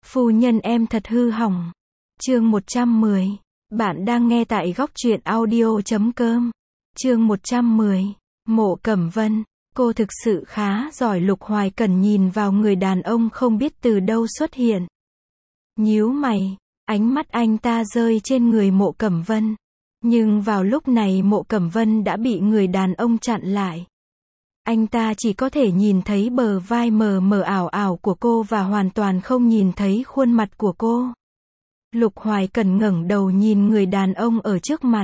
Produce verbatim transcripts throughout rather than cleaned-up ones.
Phu nhân em thật hư hỏng. Chương một trăm mười. Bạn đang nghe tại góc truyện audio chấm com. Chương một trăm mười. Mộ Cẩm Vân. Cô thực sự khá giỏi. Lục Hoài Cẩn nhìn vào người đàn ông không biết từ đâu xuất hiện. Nhíu mày, ánh mắt anh ta rơi trên người Mộ Cẩm Vân. Nhưng vào lúc này Mộ Cẩm Vân đã bị người đàn ông chặn lại. Anh ta chỉ có thể nhìn thấy bờ vai mờ mờ ảo ảo của cô và hoàn toàn không nhìn thấy khuôn mặt của cô. Lục Hoài Cẩn ngẩng đầu nhìn người đàn ông ở trước mặt.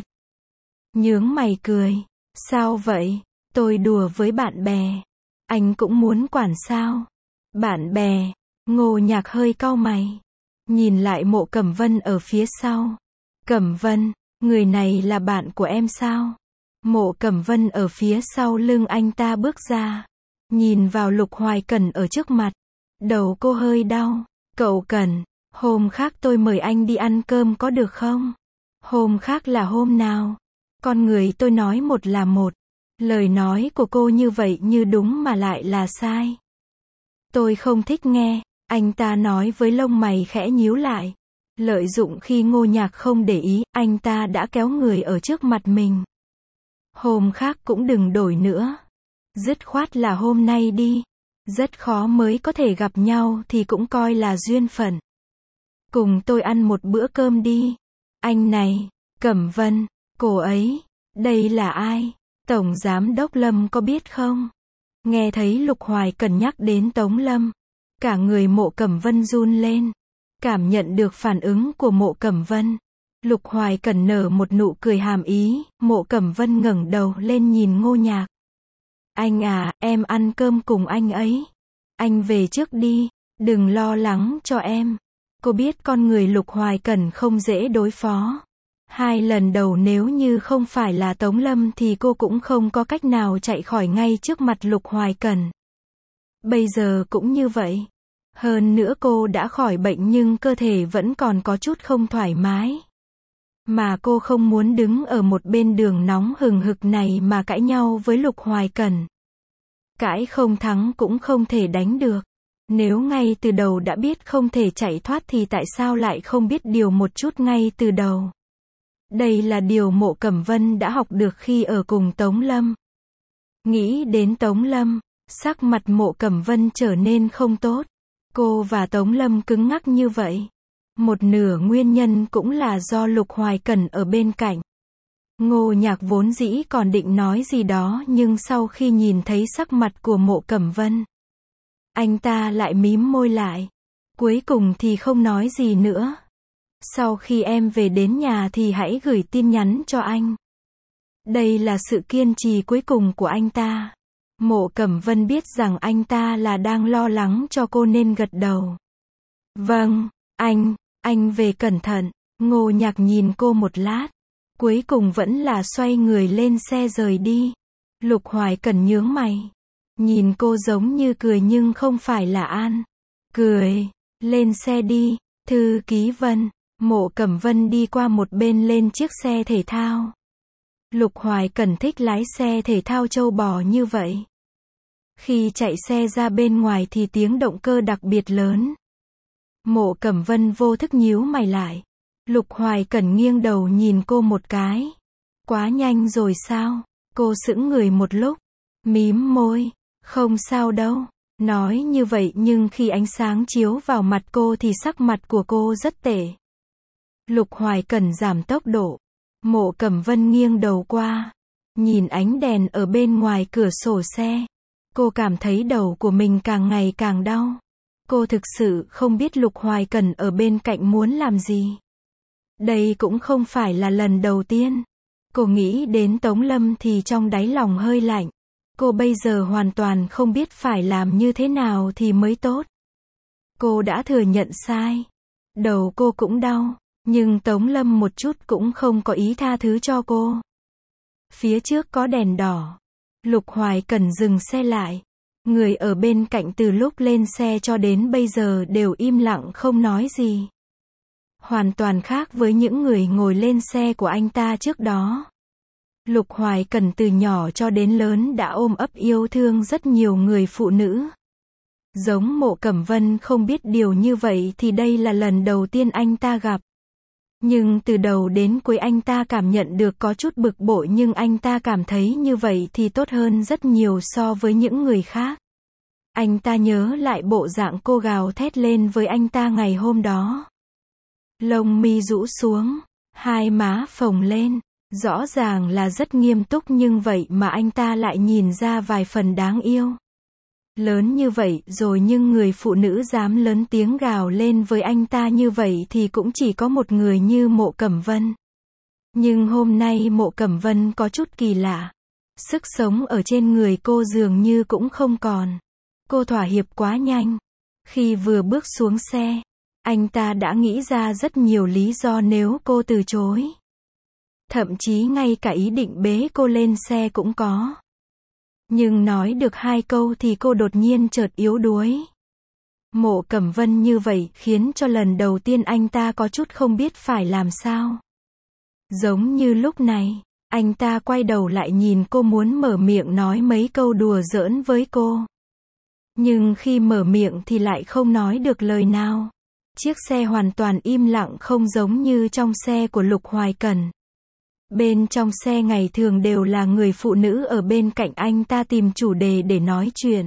Nhướng mày cười. Sao vậy? Tôi đùa với bạn bè. Anh cũng muốn quản sao? Bạn bè? Ngô Nhạc hơi cau mày. Nhìn lại Mộ Cẩm Vân ở phía sau. Cẩm Vân, người này là bạn của em sao? Mộ Cẩm Vân ở phía sau lưng anh ta bước ra. Nhìn vào Lục Hoài Cẩn ở trước mặt. Đầu cô hơi đau. Cậu Cẩn, hôm khác tôi mời anh đi ăn cơm có được không? Hôm khác là hôm nào? Con người tôi nói một là một. Lời nói của cô như vậy như đúng mà lại là sai. Tôi không thích nghe, anh ta nói với lông mày khẽ nhíu lại. Lợi dụng khi Ngô Nhạc không để ý, anh ta đã kéo người ở trước mặt mình. Hôm khác cũng đừng đổi nữa. Dứt khoát là hôm nay đi. Rất khó mới có thể gặp nhau thì cũng coi là duyên phận. Cùng tôi ăn một bữa cơm đi. Anh này, Cẩm Vân, cô ấy, đây là ai? Tổng Giám đốc Lâm có biết không? Nghe thấy Lục Hoài Cẩn nhắc đến Tống Lâm. Cả người Mộ Cẩm Vân run lên. Cảm nhận được phản ứng của Mộ Cẩm Vân. Lục Hoài Cẩn nở một nụ cười hàm ý. Mộ Cẩm Vân ngẩng đầu lên nhìn Ngô Nhạc. Anh à, em ăn cơm cùng anh ấy. Anh về trước đi, đừng lo lắng cho em. Cô biết con người Lục Hoài Cẩn không dễ đối phó. Hai lần đầu nếu như không phải là Tống Lâm thì cô cũng không có cách nào chạy khỏi ngay trước mặt Lục Hoài Cẩn. Bây giờ cũng như vậy. Hơn nữa cô đã khỏi bệnh nhưng cơ thể vẫn còn có chút không thoải mái. Mà cô không muốn đứng ở một bên đường nóng hừng hực này mà cãi nhau với Lục Hoài Cẩn. Cãi không thắng cũng không thể đánh được. Nếu ngay từ đầu đã biết không thể chạy thoát thì tại sao lại không biết điều một chút ngay từ đầu. Đây là điều Mộ Cẩm Vân đã học được khi ở cùng Tống Lâm. Nghĩ đến Tống Lâm, sắc mặt Mộ Cẩm Vân trở nên không tốt. Cô và Tống Lâm cứng ngắc như vậy. Một nửa nguyên nhân cũng là do Lục Hoài Cẩn ở bên cạnh. Ngô Nhạc vốn dĩ còn định nói gì đó nhưng sau khi nhìn thấy sắc mặt của Mộ Cẩm Vân, anh ta lại mím môi lại. Cuối cùng thì không nói gì nữa. Sau khi em về đến nhà thì hãy gửi tin nhắn cho anh. Đây là sự kiên trì cuối cùng của anh ta. Mộ Cẩm Vân biết rằng anh ta là đang lo lắng cho cô nên gật đầu. Vâng, anh, anh về cẩn thận. Ngô Nhạc nhìn cô một lát. Cuối cùng vẫn là xoay người lên xe rời đi. Lục Hoài Cẩn nhướng mày. Nhìn cô giống như cười nhưng không phải là an. Cười, lên xe đi, thư ký Vân. Mộ Cẩm Vân đi qua một bên lên chiếc xe thể thao. Lục Hoài Cẩn thích lái xe thể thao trâu bò như vậy. Khi chạy xe ra bên ngoài thì tiếng động cơ đặc biệt lớn. Mộ Cẩm Vân vô thức nhíu mày lại. Lục Hoài Cẩn nghiêng đầu nhìn cô một cái. Quá nhanh rồi sao? Cô sững người một lúc. Mím môi. Không sao đâu. Nói như vậy nhưng khi ánh sáng chiếu vào mặt cô thì sắc mặt của cô rất tệ. Lục Hoài Cẩn giảm tốc độ. Mộ Cẩm Vân nghiêng đầu qua. Nhìn ánh đèn ở bên ngoài cửa sổ xe. Cô cảm thấy đầu của mình càng ngày càng đau. Cô thực sự không biết Lục Hoài Cẩn ở bên cạnh muốn làm gì. Đây cũng không phải là lần đầu tiên. Cô nghĩ đến Tống Lâm thì trong đáy lòng hơi lạnh. Cô bây giờ hoàn toàn không biết phải làm như thế nào thì mới tốt. Cô đã thừa nhận sai. Đầu cô cũng đau. Nhưng Tống Lâm một chút cũng không có ý tha thứ cho cô. Phía trước có đèn đỏ. Lục Hoài Cẩn dừng xe lại. Người ở bên cạnh từ lúc lên xe cho đến bây giờ đều im lặng không nói gì. Hoàn toàn khác với những người ngồi lên xe của anh ta trước đó. Lục Hoài Cẩn từ nhỏ cho đến lớn đã ôm ấp yêu thương rất nhiều người phụ nữ. Giống Mộ Cẩm Vân không biết điều như vậy thì đây là lần đầu tiên anh ta gặp. Nhưng từ đầu đến cuối anh ta cảm nhận được có chút bực bội, nhưng anh ta cảm thấy như vậy thì tốt hơn rất nhiều so với những người khác. Anh ta nhớ lại bộ dạng cô gào thét lên với anh ta ngày hôm đó. Lông mi rũ xuống, hai má phồng lên, rõ ràng là rất nghiêm túc, nhưng vậy mà anh ta lại nhìn ra vài phần đáng yêu. Lớn như vậy rồi nhưng người phụ nữ dám lớn tiếng gào lên với anh ta như vậy thì cũng chỉ có một người như Mộ Cẩm Vân. Nhưng hôm nay Mộ Cẩm Vân có chút kỳ lạ. Sức sống ở trên người cô dường như cũng không còn. Cô thỏa hiệp quá nhanh. Khi vừa bước xuống xe, anh ta đã nghĩ ra rất nhiều lý do nếu cô từ chối. Thậm chí ngay cả ý định bế cô lên xe cũng có. Nhưng nói được hai câu thì cô đột nhiên chợt yếu đuối. Mộ Cẩm Vân như vậy khiến cho lần đầu tiên anh ta có chút không biết phải làm sao. Giống như lúc này, anh ta quay đầu lại nhìn cô muốn mở miệng nói mấy câu đùa giỡn với cô. Nhưng khi mở miệng thì lại không nói được lời nào. Chiếc xe hoàn toàn im lặng, không giống như trong xe của Lục Hoài Cẩn. Bên trong xe ngày thường đều là người phụ nữ ở bên cạnh anh ta tìm chủ đề để nói chuyện.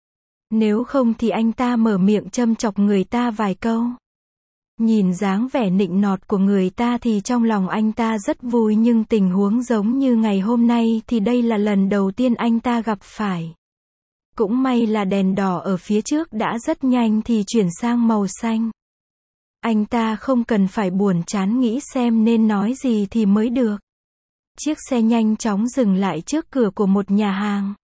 Nếu không thì anh ta mở miệng châm chọc người ta vài câu. Nhìn dáng vẻ nịnh nọt của người ta thì trong lòng anh ta rất vui, nhưng tình huống giống như ngày hôm nay thì đây là lần đầu tiên anh ta gặp phải. Cũng may là đèn đỏ ở phía trước đã rất nhanh thì chuyển sang màu xanh. Anh ta không cần phải buồn chán nghĩ xem nên nói gì thì mới được. Chiếc xe nhanh chóng dừng lại trước cửa của một nhà hàng.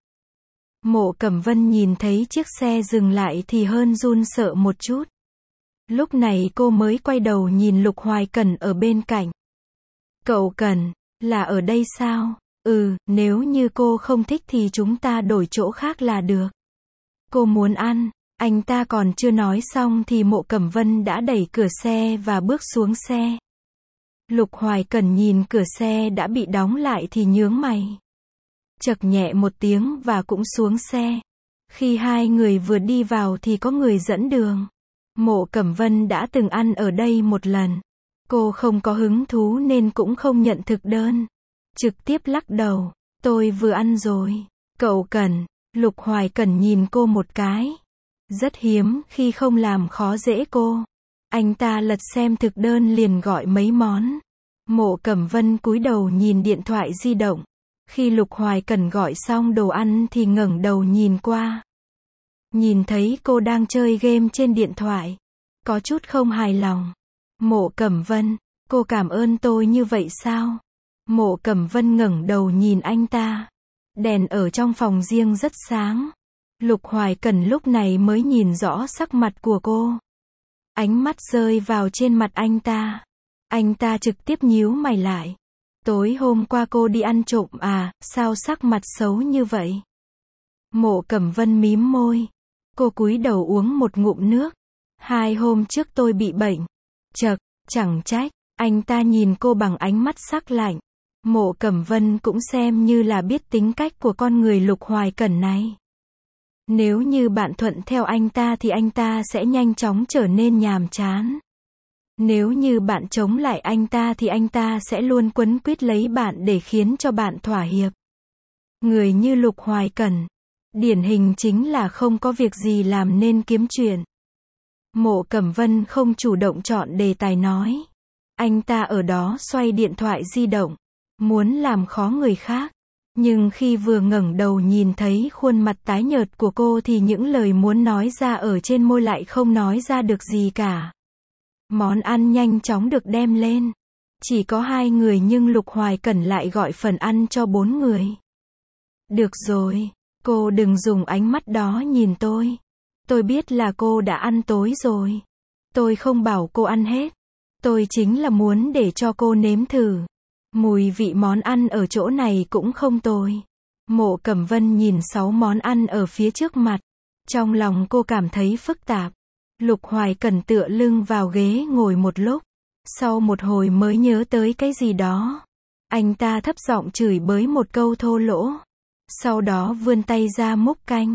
Mộ Cẩm Vân nhìn thấy chiếc xe dừng lại thì hơn run sợ một chút. Lúc này cô mới quay đầu nhìn Lục Hoài Cẩn ở bên cạnh. Cậu Cẩn, là ở đây sao? Ừ, nếu như cô không thích thì chúng ta đổi chỗ khác là được. Cô muốn ăn. Anh ta còn chưa nói xong thì Mộ Cẩm Vân đã đẩy cửa xe và bước xuống xe. Lục Hoài Cẩn nhìn cửa xe đã bị đóng lại thì nhướng mày. Chậc nhẹ một tiếng và cũng xuống xe. Khi hai người vừa đi vào thì có người dẫn đường. Mộ Cẩm Vân đã từng ăn ở đây một lần. Cô không có hứng thú nên cũng không nhận thực đơn. Trực tiếp lắc đầu. Tôi vừa ăn rồi. Cậu Cẩn. Lục Hoài Cẩn nhìn cô một cái. Rất hiếm khi không làm khó dễ cô. Anh ta lật xem thực đơn liền gọi mấy món. Mộ Cẩm Vân cúi đầu nhìn điện thoại di động. Khi Lục Hoài Cẩn gọi xong đồ ăn thì ngẩng đầu nhìn qua. Nhìn thấy cô đang chơi game trên điện thoại. Có chút không hài lòng. Mộ Cẩm Vân, cô cảm ơn tôi như vậy sao? Mộ Cẩm Vân ngẩng đầu nhìn anh ta. Đèn ở trong phòng riêng rất sáng. Lục Hoài Cẩn lúc này mới nhìn rõ sắc mặt của cô. Ánh mắt rơi vào trên mặt anh ta. Anh ta trực tiếp nhíu mày lại. Tối hôm qua cô đi ăn trộm à, sao sắc mặt xấu như vậy? Mộ Cẩm Vân mím môi. Cô cúi đầu uống một ngụm nước. Hai hôm trước tôi bị bệnh. Chậc, chẳng trách. Anh ta nhìn cô bằng ánh mắt sắc lạnh. Mộ Cẩm Vân cũng xem như là biết tính cách của con người Lục Hoài Cẩn này. Nếu như bạn thuận theo anh ta thì anh ta sẽ nhanh chóng trở nên nhàm chán. Nếu như bạn chống lại anh ta thì anh ta sẽ luôn quấn quýt lấy bạn để khiến cho bạn thỏa hiệp. Người như Lục Hoài Cẩn, điển hình chính là không có việc gì làm nên kiếm chuyện. Mộ Cẩm Vân không chủ động chọn đề tài nói. Anh ta ở đó xoay điện thoại di động, muốn làm khó người khác. Nhưng khi vừa ngẩng đầu nhìn thấy khuôn mặt tái nhợt của cô thì những lời muốn nói ra ở trên môi lại không nói ra được gì cả. Món ăn nhanh chóng được đem lên. Chỉ có hai người nhưng Lục Hoài Cẩn lại gọi phần ăn cho bốn người. Được rồi, cô đừng dùng ánh mắt đó nhìn tôi. Tôi biết là cô đã ăn tối rồi. Tôi không bảo cô ăn hết. Tôi chính là muốn để cho cô nếm thử. Mùi vị món ăn ở chỗ này cũng không tồi. Mộ Cẩm Vân nhìn sáu món ăn ở phía trước mặt. Trong lòng cô cảm thấy phức tạp. Lục Hoài Cẩn tựa lưng vào ghế ngồi một lúc. Sau một hồi mới nhớ tới cái gì đó. Anh ta thấp giọng chửi bới một câu thô lỗ. Sau đó vươn tay ra múc canh.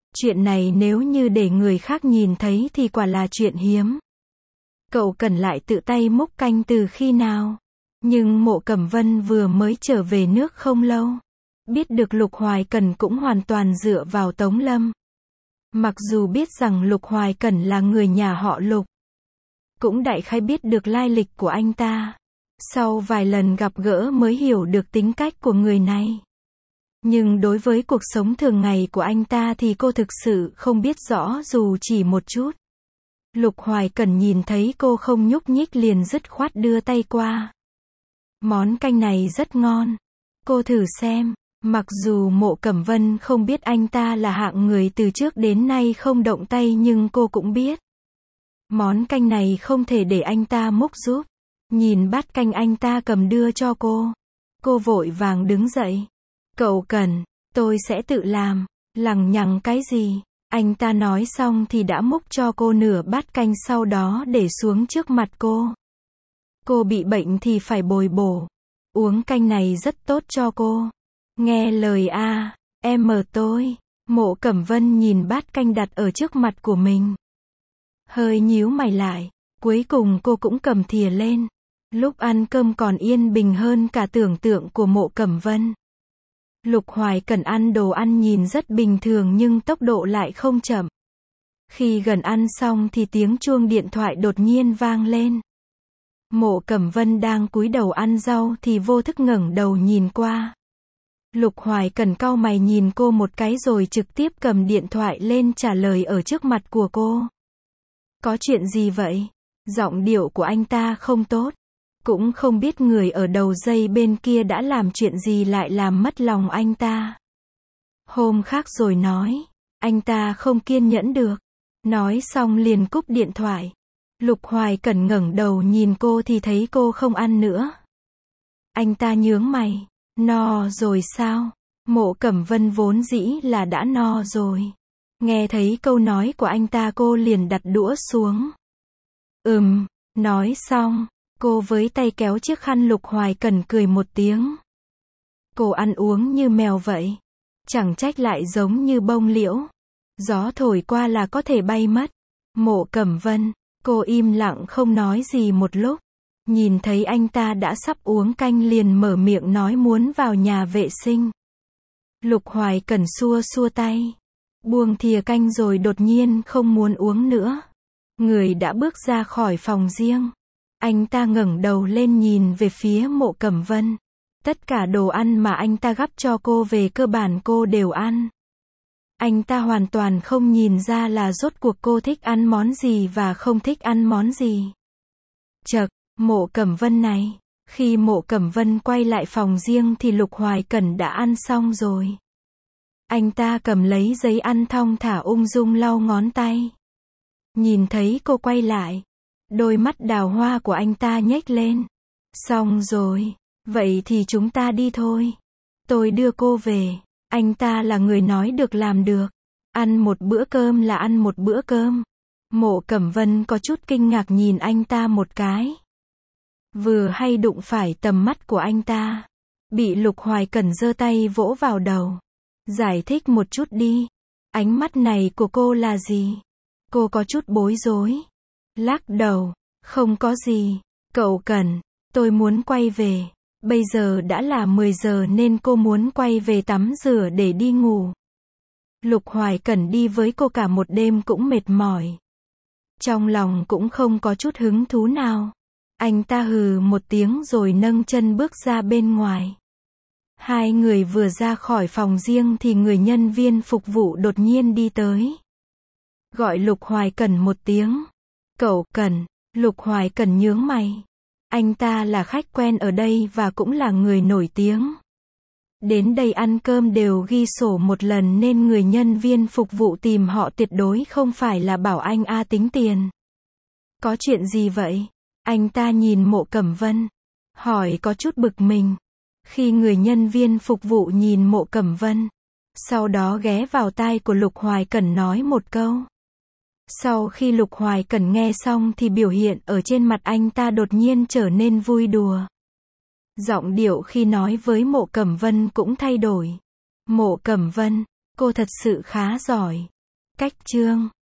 Chuyện này nếu như để người khác nhìn thấy thì quả là chuyện hiếm. Cậu Cần lại tự tay múc canh từ khi nào? Nhưng Mộ Cẩm Vân vừa mới trở về nước không lâu. Biết được Lục Hoài Cẩn cũng hoàn toàn dựa vào Tống Lâm. Mặc dù biết rằng Lục Hoài Cẩn là người nhà họ Lục, cũng đại khái biết được lai lịch của anh ta. Sau vài lần gặp gỡ mới hiểu được tính cách của người này. Nhưng đối với cuộc sống thường ngày của anh ta thì cô thực sự không biết rõ dù chỉ một chút. Lục Hoài Cẩn nhìn thấy cô không nhúc nhích liền dứt khoát đưa tay qua. Món canh này rất ngon. Cô thử xem. Mặc dù Mộ Cẩm Vân không biết anh ta là hạng người từ trước đến nay không động tay nhưng cô cũng biết. Món canh này không thể để anh ta múc giúp. Nhìn bát canh anh ta cầm đưa cho cô. Cô vội vàng đứng dậy. Cậu Cần, tôi sẽ tự làm. Lằng nhằng cái gì? Anh ta nói xong thì đã múc cho cô nửa bát canh sau đó để xuống trước mặt cô. Cô bị bệnh thì phải bồi bổ. Uống canh này rất tốt cho cô. Nghe lời a, em mở tôi. Mộ Cẩm Vân nhìn bát canh đặt ở trước mặt của mình. Hơi nhíu mày lại. Cuối cùng cô cũng cầm thìa lên. Lúc ăn cơm còn yên bình hơn cả tưởng tượng của Mộ Cẩm Vân. Lục Hoài Cẩn ăn đồ ăn nhìn rất bình thường nhưng tốc độ lại không chậm. Khi gần ăn xong thì tiếng chuông điện thoại đột nhiên vang lên. Mộ Cẩm Vân đang cúi đầu ăn rau thì vô thức ngẩng đầu nhìn qua. Lục Hoài Cẩn cau mày nhìn cô một cái rồi trực tiếp cầm điện thoại lên trả lời ở trước mặt của cô. Có chuyện gì vậy? Giọng điệu của anh ta không tốt. Cũng không biết người ở đầu dây bên kia đã làm chuyện gì lại làm mất lòng anh ta. Hôm khác rồi nói. Anh ta không kiên nhẫn được. Nói xong liền cúp điện thoại. Lục Hoài Cẩn ngẩng đầu nhìn cô thì thấy cô không ăn nữa. Anh ta nhướng mày. No rồi sao? Mộ Cẩm Vân vốn dĩ là đã no rồi. Nghe thấy câu nói của anh ta cô liền đặt đũa xuống. Ừm, nói xong. Cô với tay kéo chiếc khăn Lục Hoài Cẩn cười một tiếng. Cô ăn uống như mèo vậy. Chẳng trách lại giống như bông liễu. Gió thổi qua là có thể bay mất. Mộ Cẩm Vân, cô im lặng không nói gì một lúc. Nhìn thấy anh ta đã sắp uống canh liền mở miệng nói muốn vào nhà vệ sinh. Lục Hoài Cẩn xua xua tay. Buông thìa canh rồi đột nhiên không muốn uống nữa. Người đã bước ra khỏi phòng riêng. Anh ta ngẩng đầu lên nhìn về phía Mộ Cẩm Vân. Tất cả đồ ăn mà anh ta gắp cho cô về cơ bản cô đều ăn. Anh ta hoàn toàn không nhìn ra là rốt cuộc cô thích ăn món gì và không thích ăn món gì. Chậc, Mộ Cẩm Vân này. Khi Mộ Cẩm Vân quay lại phòng riêng thì Lục Hoài Cẩn đã ăn xong rồi. Anh ta cầm lấy giấy ăn thong thả ung dung lau ngón tay. Nhìn thấy cô quay lại. Đôi mắt đào hoa của anh ta nhếch lên. Xong rồi. Vậy thì chúng ta đi thôi. Tôi đưa cô về. Anh ta là người nói được làm được. Ăn một bữa cơm là ăn một bữa cơm. Mộ Cẩm Vân có chút kinh ngạc nhìn anh ta một cái. Vừa hay đụng phải tầm mắt của anh ta. Bị Lục Hoài Cẩn giơ tay vỗ vào đầu. Giải thích một chút đi. Ánh mắt này của cô là gì? Cô có chút bối rối. Lắc đầu. Không có gì. Cậu Cẩn, tôi muốn quay về. Bây giờ đã là mười giờ nên cô muốn quay về tắm rửa để đi ngủ. Lục Hoài Cẩn đi với cô cả một đêm cũng mệt mỏi. Trong lòng cũng không có chút hứng thú nào. Anh ta hừ một tiếng rồi nâng chân bước ra bên ngoài. Hai người vừa ra khỏi phòng riêng thì người nhân viên phục vụ đột nhiên đi tới. Gọi Lục Hoài Cẩn một tiếng. Cậu Cẩn, Lục Hoài Cẩn nhướng mày. Anh ta là khách quen ở đây và cũng là người nổi tiếng. Đến đây ăn cơm đều ghi sổ một lần nên người nhân viên phục vụ tìm họ tuyệt đối không phải là bảo anh A tính tiền. Có chuyện gì vậy? Anh ta nhìn Mộ Cẩm Vân. Hỏi có chút bực mình. Khi người nhân viên phục vụ nhìn Mộ Cẩm Vân. Sau đó ghé vào tai của Lục Hoài Cẩn nói một câu. Sau khi Lục Hoài Cẩn nghe xong thì biểu hiện ở trên mặt anh ta đột nhiên trở nên vui đùa. Giọng điệu khi nói với Mộ Cẩm Vân cũng thay đổi. Mộ Cẩm Vân, cô thật sự khá giỏi. Cách chương